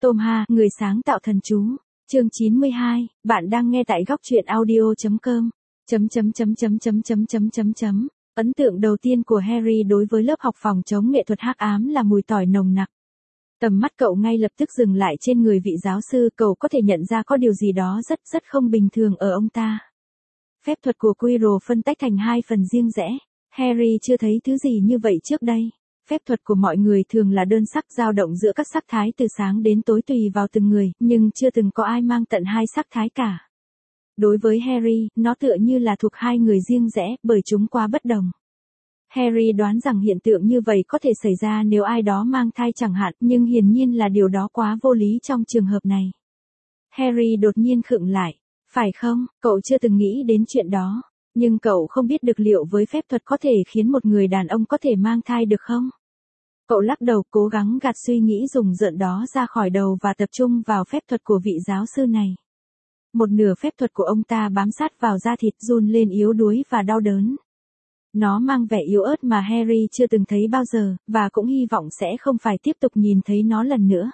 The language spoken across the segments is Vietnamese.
Tom Ha, người sáng tạo thần chú. Chương 92, bạn đang nghe tại góc truyện audio.com. Ấn tượng đầu tiên của Harry đối với lớp học phòng chống nghệ thuật hắc ám là mùi tỏi nồng nặc. Tầm mắt cậu ngay lập tức dừng lại trên người vị giáo sư, cậu có thể nhận ra có điều gì đó rất không bình thường ở ông ta. Phép thuật của Quirrell phân tách thành hai phần riêng rẽ. Harry chưa thấy thứ gì như vậy trước đây. Phép thuật của mọi người thường là đơn sắc, dao động giữa các sắc thái từ sáng đến tối tùy vào từng người, nhưng chưa từng có ai mang tận hai sắc thái cả. Đối với Harry, nó tựa như là thuộc hai người riêng rẽ, bởi chúng quá bất đồng. Harry đoán rằng hiện tượng như vậy có thể xảy ra nếu ai đó mang thai chẳng hạn, nhưng hiển nhiên là điều đó quá vô lý trong trường hợp này. Harry đột nhiên khựng lại. Phải không, cậu chưa từng nghĩ đến chuyện đó. Nhưng cậu không biết được liệu với phép thuật có thể khiến một người đàn ông có thể mang thai được không? Cậu lắc đầu, cố gắng gạt suy nghĩ rùng rợn đó ra khỏi đầu và tập trung vào phép thuật của vị giáo sư này. Một nửa phép thuật của ông ta bám sát vào da thịt, run lên yếu đuối và đau đớn. Nó mang vẻ yếu ớt mà Harry chưa từng thấy bao giờ, và cũng hy vọng sẽ không phải tiếp tục nhìn thấy nó lần nữa.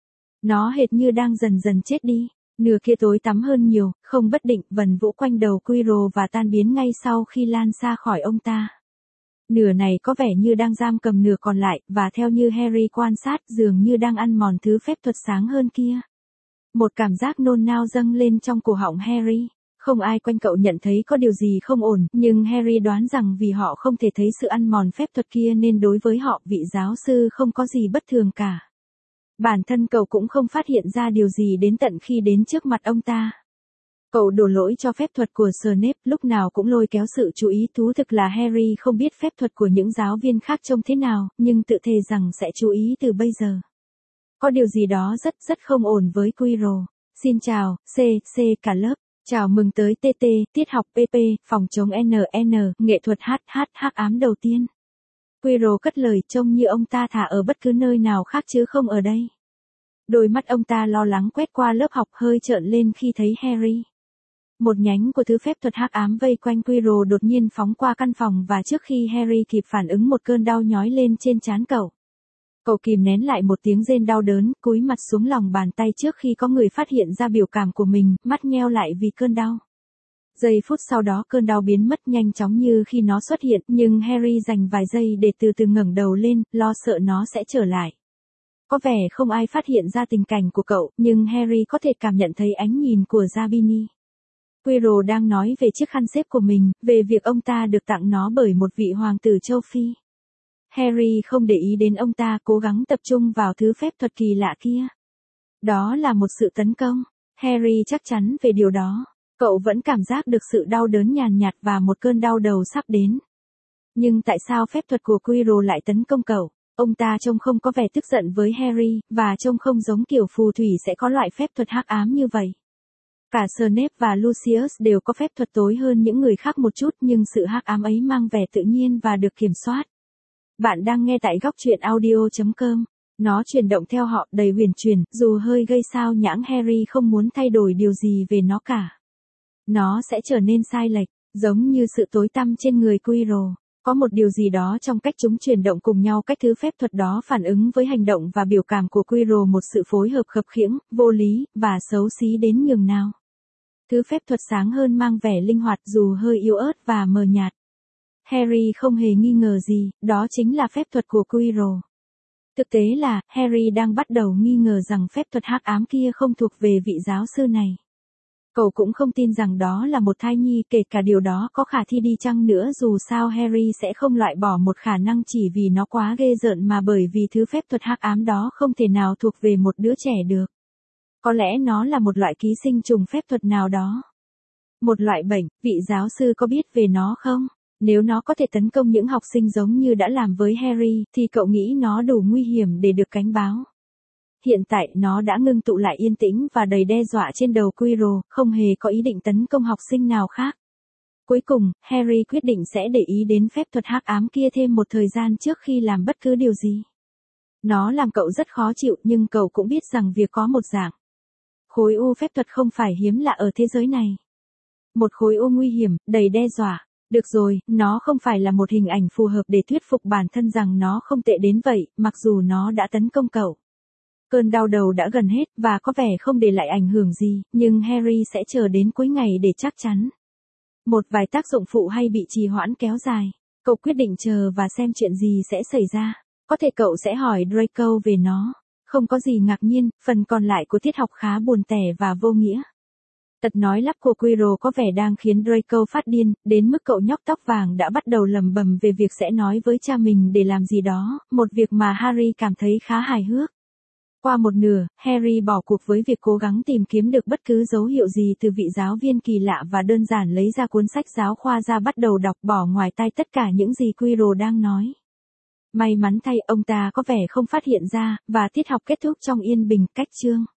Nó hệt như đang dần dần chết đi. Nửa kia tối tăm hơn nhiều, không bất định, vần vũ quanh đầu Quirrell và tan biến ngay sau khi lan xa khỏi ông ta. Nửa này có vẻ như đang giam cầm nửa còn lại, và theo như Harry quan sát, dường như đang ăn mòn thứ phép thuật sáng hơn kia. Một cảm giác nôn nao dâng lên trong cổ họng Harry. Không ai quanh cậu nhận thấy có điều gì không ổn, nhưng Harry đoán rằng vì họ không thể thấy sự ăn mòn phép thuật kia nên đối với họ, vị giáo sư không có gì bất thường cả. Bản thân cậu cũng không phát hiện ra điều gì đến tận khi đến trước mặt ông ta. Cậu đổ lỗi cho phép thuật của Snape, lúc nào cũng lôi kéo sự chú ý. Thú thực là Harry không biết phép thuật của những giáo viên khác trông thế nào, nhưng tự thề rằng sẽ chú ý từ bây giờ. Có điều gì đó rất không ổn với Quirrell. Xin chào, C cả lớp. Chào mừng tới TT, tiết học PP, phòng chống NN, nghệ thuật hắc ám đầu tiên. Quirrell cất lời, trông như ông ta thả ở bất cứ nơi nào khác chứ không ở đây. Đôi mắt ông ta lo lắng quét qua lớp học, hơi trợn lên khi thấy Harry. Một nhánh của thứ phép thuật hắc ám vây quanh Quirrell đột nhiên phóng qua căn phòng, và trước khi Harry kịp phản ứng, một cơn đau nhói lên trên trán cậu. Cậu kìm nén lại một tiếng rên đau đớn, cúi mặt xuống lòng bàn tay trước khi có người phát hiện ra biểu cảm của mình, mắt nheo lại vì cơn đau. Giây phút sau đó cơn đau biến mất nhanh chóng như khi nó xuất hiện, nhưng Harry dành vài giây để từ từ ngẩng đầu lên, lo sợ nó sẽ trở lại. Có vẻ không ai phát hiện ra tình cảnh của cậu, nhưng Harry có thể cảm nhận thấy ánh nhìn của Zabini. Quirrell đang nói về chiếc khăn xếp của mình, về việc ông ta được tặng nó bởi một vị hoàng tử châu Phi. Harry không để ý đến ông ta, cố gắng tập trung vào thứ phép thuật kỳ lạ kia. Đó là một sự tấn công. Harry chắc chắn về điều đó. Cậu vẫn cảm giác được sự đau đớn nhàn nhạt và một cơn đau đầu sắp đến. Nhưng tại sao phép thuật của Quirrell lại tấn công cậu? Ông ta trông không có vẻ tức giận với Harry, và trông không giống kiểu phù thủy sẽ có loại phép thuật hắc ám như vậy. Cả Snape và Lucius đều có phép thuật tối hơn những người khác một chút, nhưng sự hắc ám ấy mang vẻ tự nhiên và được kiểm soát. Bạn đang nghe tại góc truyện audio.com. Nó chuyển động theo họ, đầy huyền chuyển, dù hơi gây sao nhãng. Harry không muốn thay đổi điều gì về nó cả. Nó sẽ trở nên sai lệch, giống như sự tối tăm trên người Quirrell. Có một điều gì đó trong cách chúng chuyển động cùng nhau, cách thứ phép thuật đó phản ứng với hành động và biểu cảm của Quirrell, một sự phối hợp khập khiễng, vô lý, và xấu xí đến nhường nào. Thứ phép thuật sáng hơn mang vẻ linh hoạt dù hơi yếu ớt và mờ nhạt. Harry không hề nghi ngờ gì, đó chính là phép thuật của Quirrell. Thực tế là, Harry đang bắt đầu nghi ngờ rằng phép thuật hắc ám kia không thuộc về vị giáo sư này. Cậu cũng không tin rằng đó là một thai nhi, kể cả điều đó có khả thi đi chăng nữa. Dù sao Harry sẽ không loại bỏ một khả năng chỉ vì nó quá ghê rợn, mà bởi vì thứ phép thuật hắc ám đó không thể nào thuộc về một đứa trẻ được. Có lẽ nó là một loại ký sinh trùng phép thuật nào đó. Một loại bệnh, vị giáo sư có biết về nó không? Nếu nó có thể tấn công những học sinh giống như đã làm với Harry, thì cậu nghĩ nó đủ nguy hiểm để được cảnh báo. Hiện tại nó đã ngưng tụ lại yên tĩnh và đầy đe dọa trên đầu Quirrell, không hề có ý định tấn công học sinh nào khác. Cuối cùng, Harry quyết định sẽ để ý đến phép thuật hắc ám kia thêm một thời gian trước khi làm bất cứ điều gì. Nó làm cậu rất khó chịu, nhưng cậu cũng biết rằng việc có một dạng khối u phép thuật không phải hiếm lạ ở thế giới này. Một khối u nguy hiểm, đầy đe dọa. Được rồi, nó không phải là một hình ảnh phù hợp để thuyết phục bản thân rằng nó không tệ đến vậy, mặc dù nó đã tấn công cậu. Cơn đau đầu đã gần hết và có vẻ không để lại ảnh hưởng gì, nhưng Harry sẽ chờ đến cuối ngày để chắc chắn. Một vài tác dụng phụ hay bị trì hoãn kéo dài. Cậu quyết định chờ và xem chuyện gì sẽ xảy ra. Có thể cậu sẽ hỏi Draco về nó. Không có gì ngạc nhiên, phần còn lại của tiết học khá buồn tẻ và vô nghĩa. Tật nói lắp của Quirrell có vẻ đang khiến Draco phát điên, đến mức cậu nhóc tóc vàng đã bắt đầu lẩm bẩm về việc sẽ nói với cha mình để làm gì đó, một việc mà Harry cảm thấy khá hài hước. Qua một nửa, Harry bỏ cuộc với việc cố gắng tìm kiếm được bất cứ dấu hiệu gì từ vị giáo viên kỳ lạ và đơn giản lấy ra cuốn sách giáo khoa ra bắt đầu đọc bỏ ngoài tai tất cả những gì Quirrell đang nói. May mắn thay ông ta có vẻ không phát hiện ra, và tiết học kết thúc trong yên bình, cách chương.